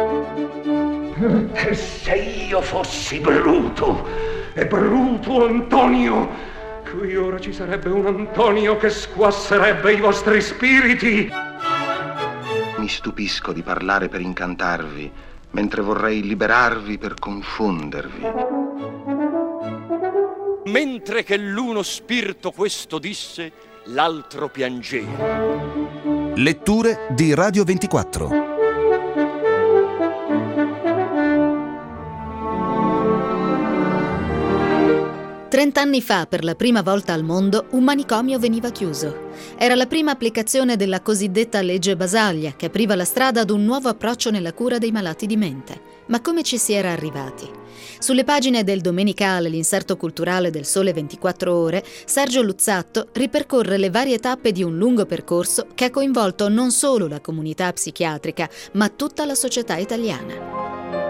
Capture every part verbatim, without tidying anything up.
Che se io fossi Bruto, e Bruto Antonio, qui ora ci sarebbe un Antonio che squasserebbe i vostri spiriti. Mi stupisco di parlare per incantarvi, mentre vorrei liberarvi per confondervi. Mentre che l'uno spirito questo disse, l'altro piangeva. Letture di Radio ventiquattro. Trent'anni fa, per la prima volta al mondo, un manicomio veniva chiuso. Era la prima applicazione della cosiddetta legge Basaglia, che apriva la strada ad un nuovo approccio nella cura dei malati di mente. Ma come ci si era arrivati? Sulle pagine del Domenicale, l'inserto culturale del Sole ventiquattro Ore, Sergio Luzzatto ripercorre le varie tappe di un lungo percorso che ha coinvolto non solo la comunità psichiatrica, ma tutta la società italiana.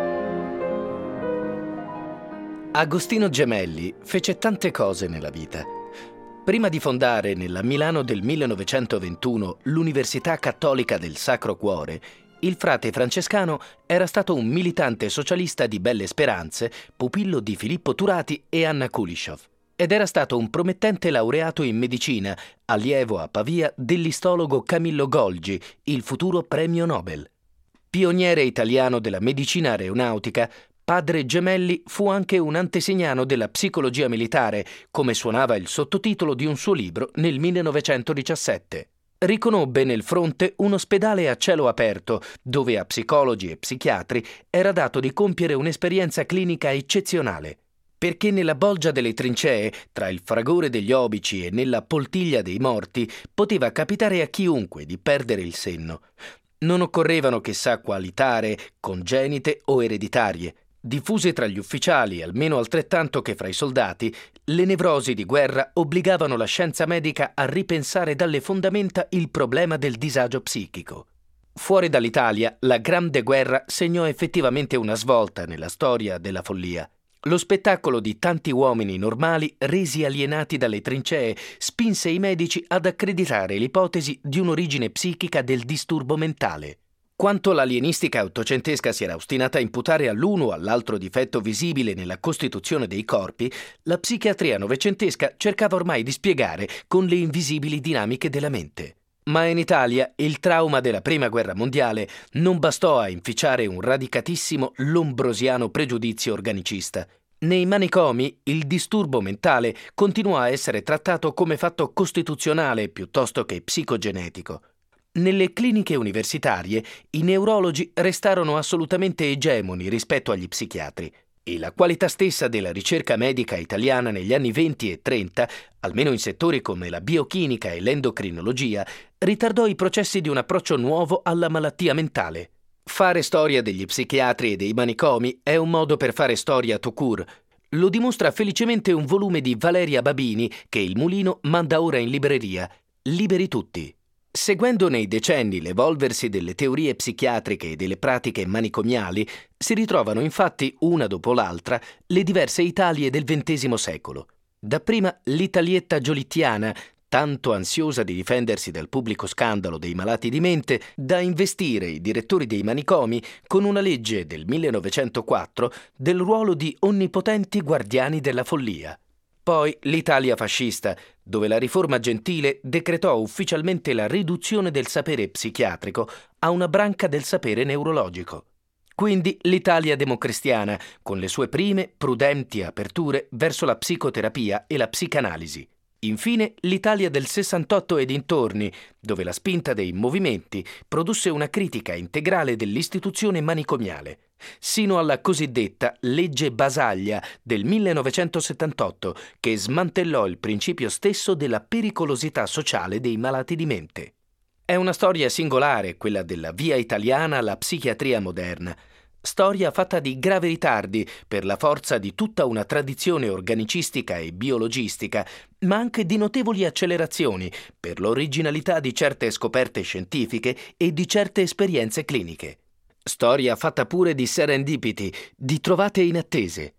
Agostino Gemelli fece tante cose nella vita. Prima di fondare nella Milano del millenovecentoventuno l'Università Cattolica del Sacro Cuore, il frate francescano era stato un militante socialista di belle speranze, pupillo di Filippo Turati e Anna Kulishov, ed era stato un promettente laureato in medicina, allievo a Pavia dell'istologo Camillo Golgi, il futuro premio Nobel. Pioniere italiano della medicina aeronautica, Padre Gemelli fu anche un antesignano della psicologia militare, come suonava il sottotitolo di un suo libro nel millenovecentodiciassette. Riconobbe nel fronte un ospedale a cielo aperto, dove a psicologi e psichiatri era dato di compiere un'esperienza clinica eccezionale. Perché nella bolgia delle trincee, tra il fragore degli obici e nella poltiglia dei morti, poteva capitare a chiunque di perdere il senno. Non occorrevano chissà quali tare, congenite o ereditarie. Diffuse tra gli ufficiali, almeno altrettanto che fra i soldati, le nevrosi di guerra obbligavano la scienza medica a ripensare dalle fondamenta il problema del disagio psichico. Fuori dall'Italia, la Grande Guerra segnò effettivamente una svolta nella storia della follia. Lo spettacolo di tanti uomini normali, resi alienati dalle trincee, spinse i medici ad accreditare l'ipotesi di un'origine psichica del disturbo mentale. Quanto l'alienistica ottocentesca si era ostinata a imputare all'uno o all'altro difetto visibile nella costituzione dei corpi, la psichiatria novecentesca cercava ormai di spiegare con le invisibili dinamiche della mente. Ma in Italia il trauma della Prima Guerra Mondiale non bastò a inficiare un radicatissimo lombrosiano pregiudizio organicista. Nei manicomi il disturbo mentale continuò a essere trattato come fatto costituzionale piuttosto che psicogenetico. Nelle cliniche universitarie i neurologi restarono assolutamente egemoni rispetto agli psichiatri e la qualità stessa della ricerca medica italiana negli anni venti e trenta, almeno in settori come la biochimica e l'endocrinologia, ritardò i processi di un approccio nuovo alla malattia mentale. Fare storia degli psichiatri e dei manicomi è un modo per fare storia tout court. Lo dimostra felicemente un volume di Valeria Babini che il Mulino manda ora in libreria, Liberi tutti. Seguendo nei decenni l'evolversi delle teorie psichiatriche e delle pratiche manicomiali, si ritrovano infatti, una dopo l'altra, le diverse Italie del ventesimo secolo. Dapprima l'Italietta giolittiana, tanto ansiosa di difendersi dal pubblico scandalo dei malati di mente, da investire i direttori dei manicomi con una legge del millenovecentoquattro del ruolo di onnipotenti guardiani della follia. Poi l'Italia fascista, dove la riforma gentile decretò ufficialmente la riduzione del sapere psichiatrico a una branca del sapere neurologico. Quindi l'Italia democristiana, con le sue prime prudenti aperture verso la psicoterapia e la psicanalisi. Infine l'Italia del sessantotto e dintorni, dove la spinta dei movimenti produsse una critica integrale dell'istituzione manicomiale, sino alla cosiddetta legge Basaglia del millenovecentosettantotto, che smantellò il principio stesso della pericolosità sociale dei malati di mente. È una storia singolare quella della via italiana alla psichiatria moderna. Storia fatta di gravi ritardi per la forza di tutta una tradizione organicistica e biologistica, ma anche di notevoli accelerazioni per l'originalità di certe scoperte scientifiche e di certe esperienze cliniche. Storia fatta pure di serendipity, di trovate inattese,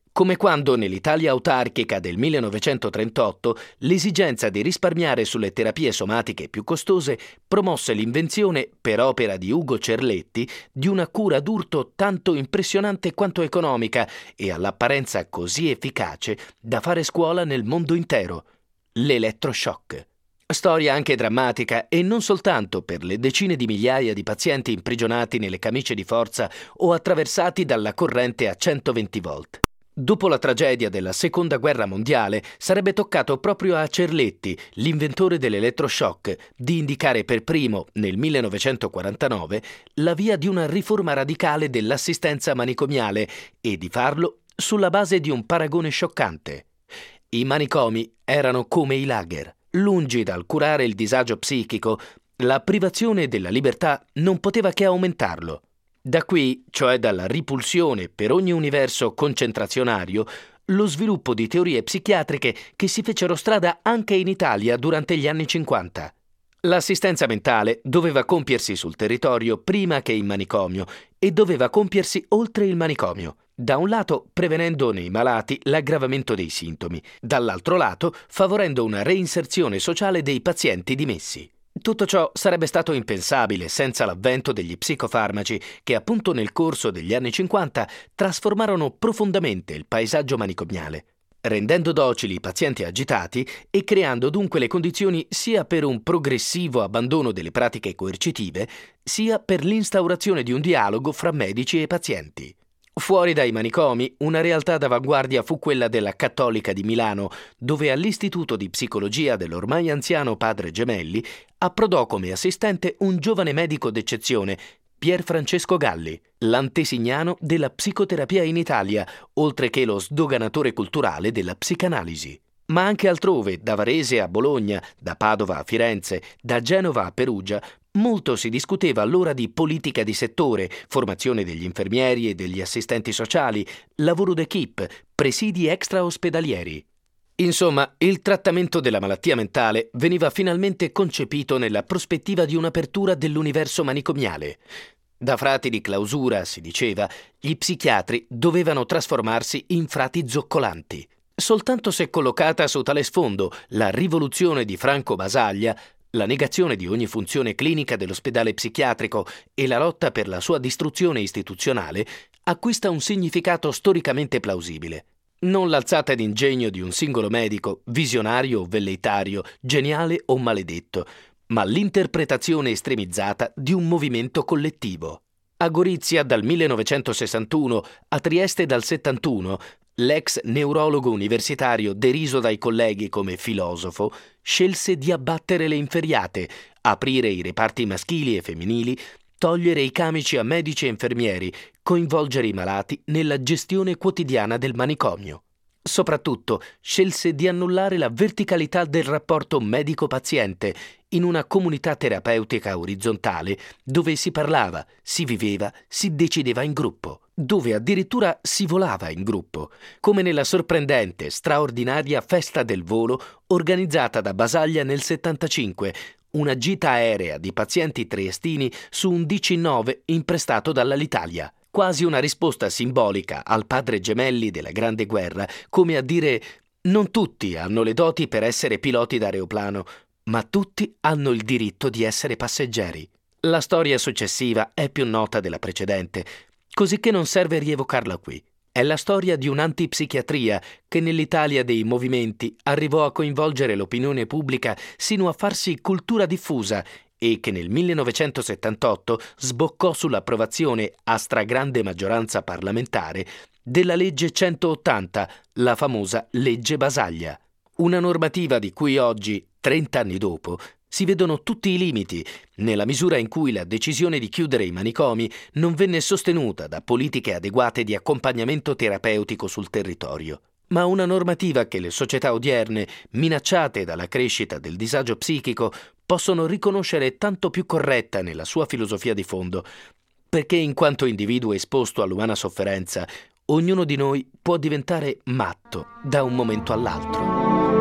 Come quando nell'Italia autarchica del millenovecentotrentotto l'esigenza di risparmiare sulle terapie somatiche più costose promosse l'invenzione, per opera di Ugo Cerletti, di una cura d'urto tanto impressionante quanto economica e all'apparenza così efficace da fare scuola nel mondo intero: l'elettroshock. Storia anche drammatica, e non soltanto per le decine di migliaia di pazienti imprigionati nelle camicie di forza o attraversati dalla corrente a centoventi volt. Dopo la tragedia della Seconda Guerra Mondiale, sarebbe toccato proprio a Cerletti, l'inventore dell'elettroshock, di indicare per primo, nel millenovecentoquarantanove, la via di una riforma radicale dell'assistenza manicomiale, e di farlo sulla base di un paragone scioccante. I manicomi erano come i lager. Lungi dal curare il disagio psichico, la privazione della libertà non poteva che aumentarlo. Da qui, cioè dalla ripulsione per ogni universo concentrazionario, lo sviluppo di teorie psichiatriche che si fecero strada anche in Italia durante gli anni cinquanta. L'assistenza mentale doveva compiersi sul territorio prima che in manicomio e doveva compiersi oltre il manicomio. Da un lato prevenendo nei malati l'aggravamento dei sintomi, dall'altro lato favorendo una reinserzione sociale dei pazienti dimessi. Tutto ciò sarebbe stato impensabile senza l'avvento degli psicofarmaci che appunto nel corso degli anni cinquanta trasformarono profondamente il paesaggio manicomiale, rendendo docili i pazienti agitati e creando dunque le condizioni sia per un progressivo abbandono delle pratiche coercitive, sia per l'instaurazione di un dialogo fra medici e pazienti. Fuori dai manicomi, una realtà d'avanguardia fu quella della Cattolica di Milano, dove all'Istituto di Psicologia dell'ormai anziano padre Gemelli approdò come assistente un giovane medico d'eccezione, Pier Francesco Galli, l'antesignano della psicoterapia in Italia, oltre che lo sdoganatore culturale della psicanalisi. Ma anche altrove, da Varese a Bologna, da Padova a Firenze, da Genova a Perugia, molto si discuteva allora di politica di settore, formazione degli infermieri e degli assistenti sociali, lavoro d'equipe, presidi extraospedalieri. Insomma, il trattamento della malattia mentale veniva finalmente concepito nella prospettiva di un'apertura dell'universo manicomiale. Da frati di clausura, si diceva, gli psichiatri dovevano trasformarsi in frati zoccolanti. Soltanto se collocata su tale sfondo la rivoluzione di Franco Basaglia, la negazione di ogni funzione clinica dell'ospedale psichiatrico e la lotta per la sua distruzione istituzionale, acquista un significato storicamente plausibile. Non l'alzata d'ingegno di un singolo medico, visionario o velleitario, geniale o maledetto, ma l'interpretazione estremizzata di un movimento collettivo. A Gorizia dal millenovecentosessantuno, a Trieste dal settantuno, l'ex neurologo universitario, deriso dai colleghi come filosofo, scelse di abbattere le inferriate, aprire i reparti maschili e femminili, togliere i camici a medici e infermieri, coinvolgere i malati nella gestione quotidiana del manicomio. Soprattutto scelse di annullare la verticalità del rapporto medico-paziente in una comunità terapeutica orizzontale dove si parlava, si viveva, si decideva in gruppo, dove addirittura si volava in gruppo, come nella sorprendente, straordinaria festa del volo organizzata da Basaglia nel settantacinque, una gita aerea di pazienti triestini su un D C nove imprestato dall'Alitalia. Quasi una risposta simbolica al padre Gemelli della Grande Guerra, come a dire: non tutti hanno le doti per essere piloti d'aeroplano, ma tutti hanno il diritto di essere passeggeri. La storia successiva è più nota della precedente, così che non serve rievocarla qui. È la storia di un'antipsichiatria che nell'Italia dei movimenti arrivò a coinvolgere l'opinione pubblica sino a farsi cultura diffusa e che nel millenovecentosettantotto sboccò sull'approvazione a stragrande maggioranza parlamentare della legge centottanta, la famosa legge Basaglia. Una normativa di cui oggi, trent'anni dopo, si vedono tutti i limiti, nella misura in cui la decisione di chiudere i manicomi non venne sostenuta da politiche adeguate di accompagnamento terapeutico sul territorio. Ma una normativa che le società odierne, minacciate dalla crescita del disagio psichico, possono riconoscere tanto più corretta nella sua filosofia di fondo, perché in quanto individuo esposto all'umana sofferenza, ognuno di noi può diventare matto da un momento all'altro.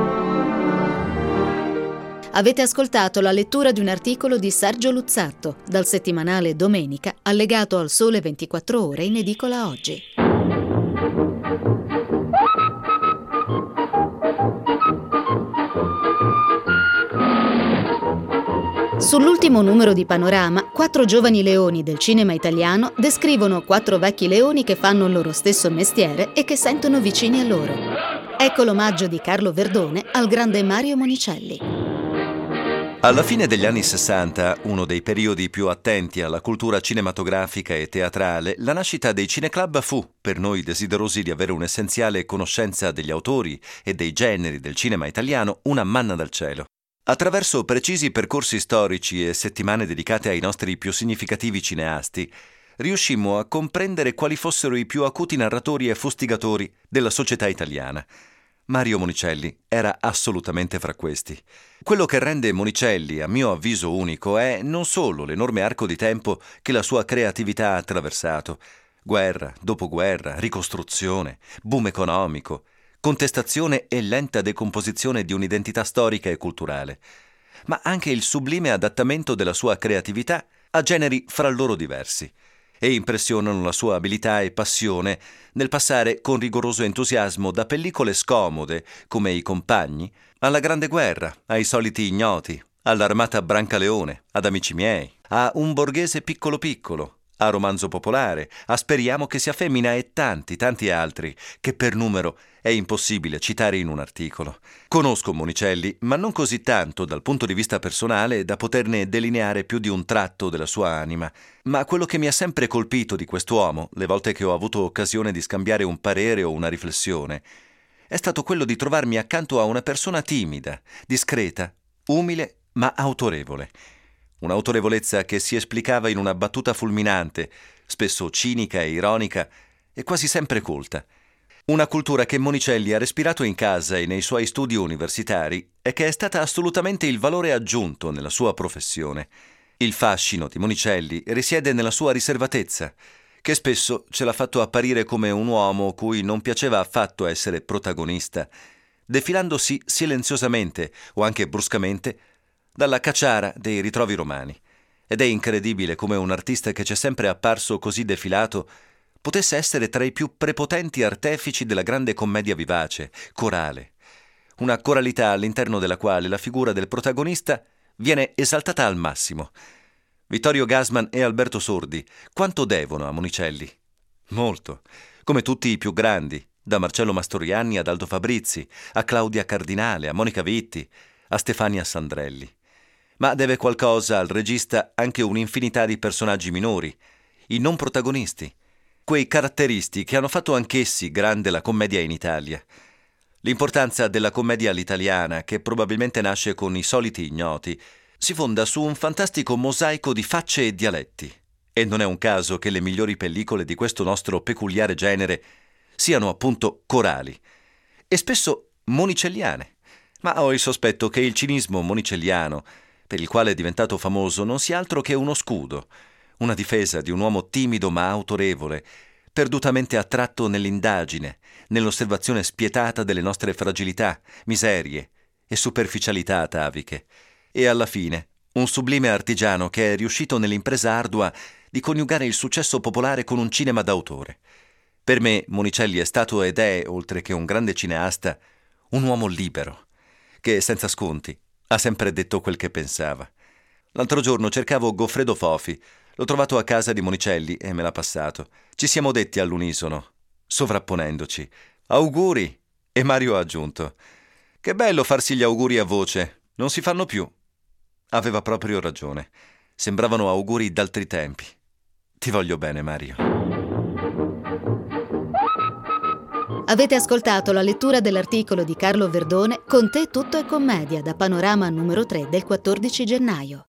Avete ascoltato la lettura di un articolo di Sergio Luzzatto dal settimanale Domenica, allegato al Sole ventiquattro Ore in edicola oggi. Sull'ultimo numero di Panorama, quattro giovani leoni del cinema italiano descrivono quattro vecchi leoni che fanno il loro stesso mestiere e che sentono vicini a loro. Ecco l'omaggio di Carlo Verdone al grande Mario Monicelli. Alla fine degli anni sessanta, uno dei periodi più attenti alla cultura cinematografica e teatrale, la nascita dei cineclub fu, per noi desiderosi di avere un'essenziale conoscenza degli autori e dei generi del cinema italiano, una manna dal cielo. Attraverso precisi percorsi storici e settimane dedicate ai nostri più significativi cineasti, riuscimmo a comprendere quali fossero i più acuti narratori e fustigatori della società italiana. Mario Monicelli era assolutamente fra questi. Quello che rende Monicelli, a mio avviso, unico è non solo l'enorme arco di tempo che la sua creatività ha attraversato: guerra, dopoguerra, ricostruzione, boom economico, contestazione e lenta decomposizione di un'identità storica e culturale, ma anche il sublime adattamento della sua creatività a generi fra loro diversi. E impressionano la sua abilità e passione nel passare con rigoroso entusiasmo da pellicole scomode come I Compagni alla Grande Guerra, ai Soliti Ignoti, all'Armata Brancaleone, ad Amici miei, a Un borghese piccolo piccolo, a Romanzo popolare, a Speriamo che sia femmina e tanti, tanti altri che per numero è impossibile citare in un articolo. Conosco Monicelli, ma non così tanto dal punto di vista personale da poterne delineare più di un tratto della sua anima. Ma quello che mi ha sempre colpito di quest'uomo, le volte che ho avuto occasione di scambiare un parere o una riflessione, è stato quello di trovarmi accanto a una persona timida, discreta, umile ma autorevole. Un'autorevolezza che si esplicava in una battuta fulminante, spesso cinica e ironica, e quasi sempre colta. Una cultura che Monicelli ha respirato in casa e nei suoi studi universitari e che è stata assolutamente il valore aggiunto nella sua professione. Il fascino di Monicelli risiede nella sua riservatezza, che spesso ce l'ha fatto apparire come un uomo cui non piaceva affatto essere protagonista, defilandosi silenziosamente o anche bruscamente dalla cacciara dei ritrovi romani. Ed è incredibile come un artista che c'è sempre apparso così defilato potesse essere tra i più prepotenti artefici della grande commedia vivace, corale. Una coralità all'interno della quale la figura del protagonista viene esaltata al massimo. Vittorio Gassman e Alberto Sordi quanto devono a Monicelli? Molto, come tutti i più grandi, da Marcello Mastroianni ad Aldo Fabrizi, a Claudia Cardinale, a Monica Vitti, a Stefania Sandrelli. Ma deve qualcosa al regista anche un'infinità di personaggi minori, i non protagonisti, quei caratteristi che hanno fatto anch'essi grande la commedia in Italia. L'importanza della commedia all'italiana, che probabilmente nasce con I Soliti Ignoti, si fonda su un fantastico mosaico di facce e dialetti. E non è un caso che le migliori pellicole di questo nostro peculiare genere siano appunto corali e spesso monicelliane. Ma ho il sospetto che il cinismo monicelliano, per il quale è diventato famoso, non sia altro che uno scudo, una difesa di un uomo timido ma autorevole, perdutamente attratto nell'indagine, nell'osservazione spietata delle nostre fragilità, miserie e superficialità ataviche. E alla fine, un sublime artigiano che è riuscito nell'impresa ardua di coniugare il successo popolare con un cinema d'autore. Per me Monicelli è stato ed è, oltre che un grande cineasta, un uomo libero, che senza sconti ha sempre detto quel che pensava. L'altro giorno cercavo Goffredo Fofi, l'ho trovato a casa di Monicelli e me l'ha passato. Ci siamo detti all'unisono, sovrapponendoci: auguri! E Mario ha aggiunto: che bello farsi gli auguri a voce, non si fanno più. Aveva proprio ragione, sembravano auguri d'altri tempi. Ti voglio bene, Mario. Avete ascoltato la lettura dell'articolo di Carlo Verdone Con te tutto è commedia, da Panorama numero tre del quattordici gennaio.